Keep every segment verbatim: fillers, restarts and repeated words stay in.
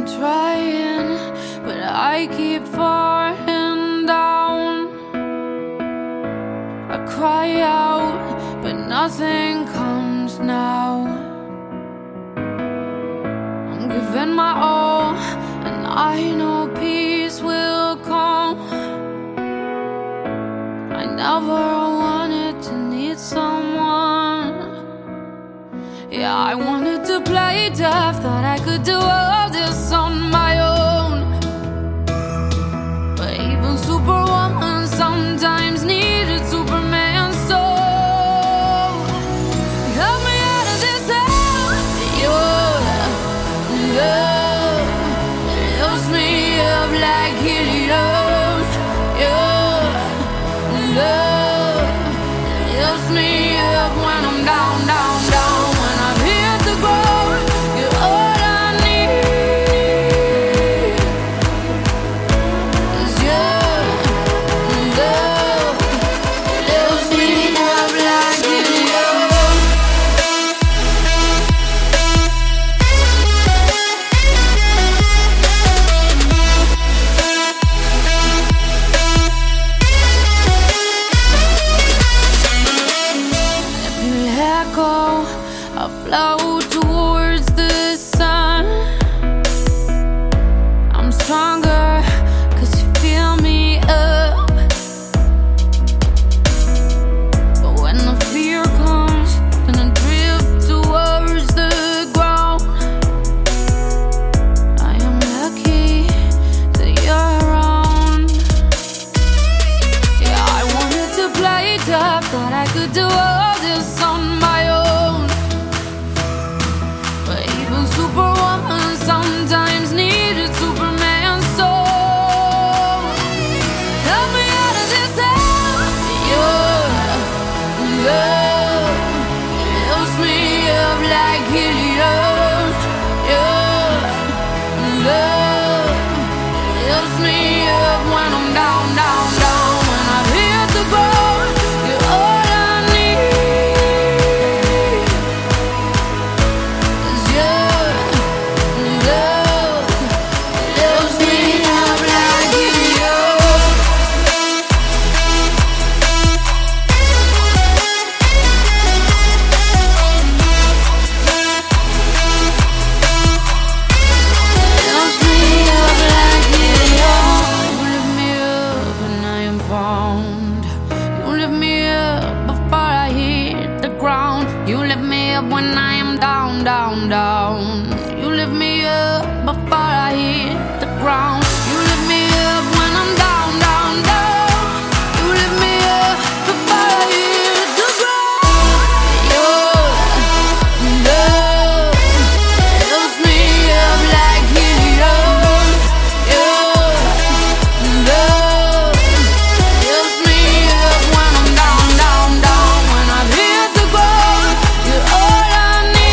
trying, but I keep falling down. I cry out, but nothing comes now. I'm giving my all, and I know peace will come. I never wanted to need someone. Yeah, I wanted to play tough, thought I could do all this on my own. But even Superwoman sometimes needed Superman, so help me out of this hell. Your love lifts me up like helium. Your love lifts me up when I'm down, down, down. When I've hit the ground, you're all I need. 'Cause your love lifts me up like helium. If you let go, I'll float towards the sun. I'm stronger, 'cause you fill me up. But when the fear comes, then I drift towards the ground. I am lucky that you're around. Yeah, I wanted to play tough, thought I could do all this on my own. But even Superwoman sometimes needed Superman, so help me out of this hell. Your love lifts me up like helium. Your love lifts me up when I'm down, down, down. When I've hit the ground, you're all I need. 'Cause your love lifts me up like helium. Lifts me up like helium. You lift me up when I am found. You lift me up before I hit the ground. You lift me up when I am down, down, down. You lift me up before I hit the ground. You lift me up when I'm down, down, down. You lift me up before I hit the ground. Your love lifts me up like helium. Your love lifts me up when I'm down, down, down. When I've hit the ground, you're all I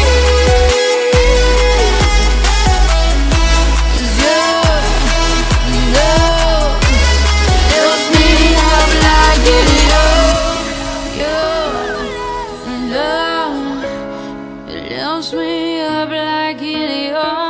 need. 'Cause your love lifts me up like helium. Your love lifts me up like helium.